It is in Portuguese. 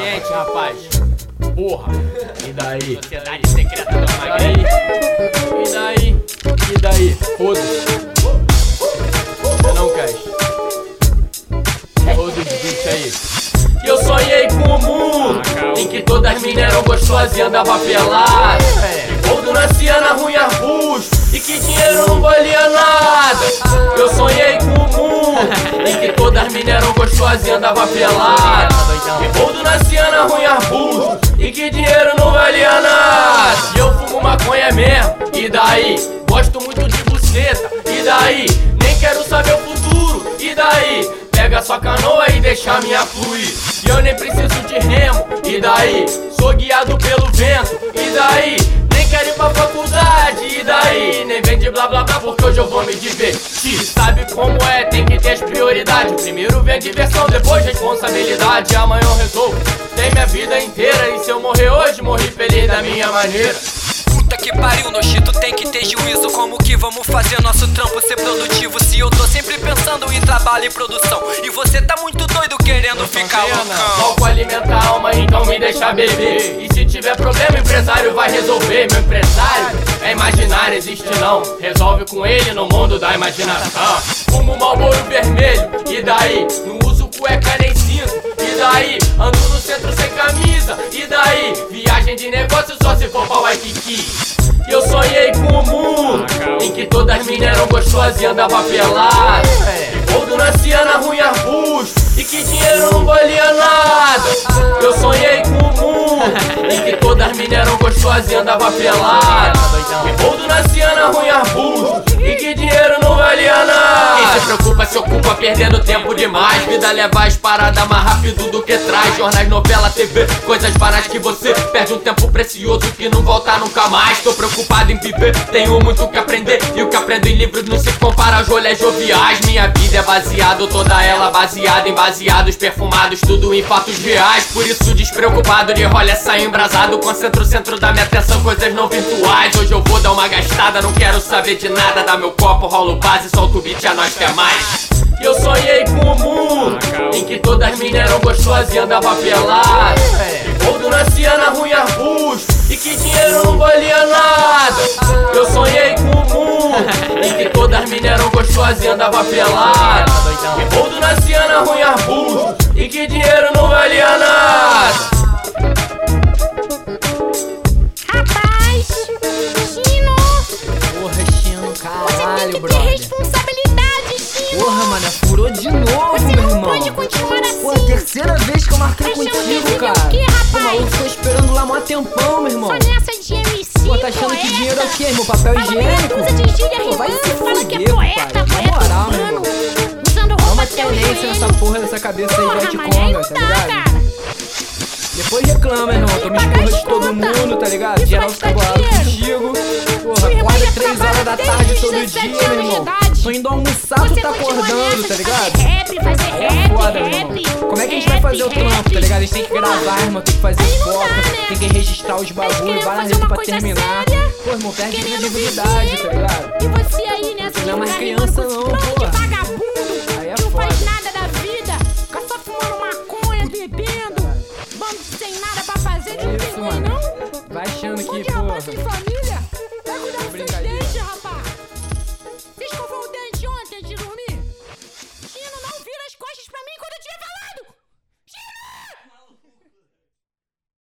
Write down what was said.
ambiente, rapaz. Porra. E daí? Sociedade secreta do Magrinho. E daí? E daí? Foda-se. Você não quer? Roda os bichos aí. Eu sonhei com o mundo em que todas minas eram gostosas e andava pelada. Gordo nascia na ruim arbusto e que dinheiro não valia nada. Eu sonhei com o mundo em que todas minas eram gostosas e andava pelada. Gordo nascia na ruim arbusto e que dinheiro não valia nada. E eu fumo maconha mesmo, e daí? Gosto muito de buceta, e daí? Nem quero saber o futuro, e daí? Pega sua canoa e deixa a minha fluir. E eu nem preciso de remo, e daí? Sou guiado pelo vento, e daí? Nem quero ir pra faculdade, e daí? Nem vem de blá blá blá porque hoje eu vou me divertir. Sabe como é, tem que ter as prioridades. Primeiro vem a diversão, depois responsabilidade. Amanhã eu resolvo, tem minha vida inteira. E se eu morrer hoje, morri feliz da minha maneira. Puta que pariu, Noshito, tem que ter juízo. Como que vamos fazer nosso trampo ser produtivo? Se eu tô sempre pensando em trabalho e produção e você tá muito doido querendo ficar loucão. Álcool alimenta a alma, então me deixa beber. E se tiver problema, o empresário vai resolver. Meu empresário é imaginário, existe não. Resolve com ele no mundo da imaginação. Fumo Marlboro vermelho, e daí? Não uso cueca nem cinto, e daí? Ando no centro sem camisa, e daí? Viagem de negócio só se for pra Waikiki. E eu sonhei com o mundo em que todas as minas eram gostosas e andava pelada. Gordo nascia na ruim arbusto e que dinheiro não valia nada. Eu sonhei com o mundo em que todas as minas eram gostosas e andava pelada. Gordo nascia na ruim arbusto e que dinheiro não valia nada. Quem se preocupa se ocupa perdendo tempo demais. Vida leva as paradas mais rápido do que traz. Jornais, novela, TV, coisas banais que você perde um tempo precioso que não volta nunca mais. Tô preocupado em viver, tenho muito que aprender. E o que aprendo em livros não se compara aos rolês joviais. Minha vida é baseado, toda ela baseada em baseados perfumados, tudo em fatos reais. Por isso despreocupado de rolha saio embrasado. Concentro o centro da minha atenção, coisas não virtuais. Hoje eu vou dar uma gastada, não quero saber de nada. Dá meu copo, rolo base, solto o beat, a nós quer mais. E eu sonhei com o mundo em que todas as minas eram gostosas e andava pelada. Gordo nascia na ruim arbusto e que dinheiro não valia nada. Eu sonhei com o mundo em que todas as minas eram gostosas e andava pelada. Gordo nascia na ruim arbusto e que dinheiro não valia nada. Rapaz, Chino, Porra, Chino, você caralho, tem que ter brother. responsabilidade, Chino. Porra, mano, furou de novo, Você meu não irmão. pode continuar assim. Pô, terceira vez que eu marquei Achando contigo, que cara. o quê, rapaz? Pô, maluco, tô esperando lá mó tempão, meu irmão. Só nessa de MC, Pô, tá achando que dinheiro é o quê, irmão? Papel Fala meia higiênico? dúzia de gíria Pô, vai rimando, se fala que é fuder, poeta, pai. Na poeta moral, meu urbano, irmão. usando Dá roupa uma até o tenência joelho. nessa porra dessa cabeça aí de Porra, Hot mané, Conga, não tá dá, ligado? cara. Depois reclama, irmão. Tô me esporra de todo mundo, tá ligado? Isso Geral vai fica te dar bolado dinheiro. contigo. Porra, Minha acorda mãe 3 trabalha horas da desde tarde os todo 17 dia, meu anos de irmão. idade. Tô indo almoçar, tu Você tá continua acordando, nessa tá de ligado? fazer rap, fazer Aí é rap, foda, meu rap. irmão. Como é que a gente vai fazer o trampo, tá ligado? A gente tem que gravar, irmão, tem que fazer Aí não dá, foto, né? tem que registrar os bagulhos, querendo várias fazer vezes uma pra coisa terminar. séria, Pô, irmão, perde querendo credibilidade, viver. tá ligado? E você aí nessa Não é mais ficar criança rimando com não, esse bando porra. de vagabundo Aí é que não faz foda. nada da vida, fica só fumando maconha, bebendo, bando sem nada pra fazer, de não tem Isso, mãe mano. não? Vai achando Um que, monte de rapaz porra. sem família.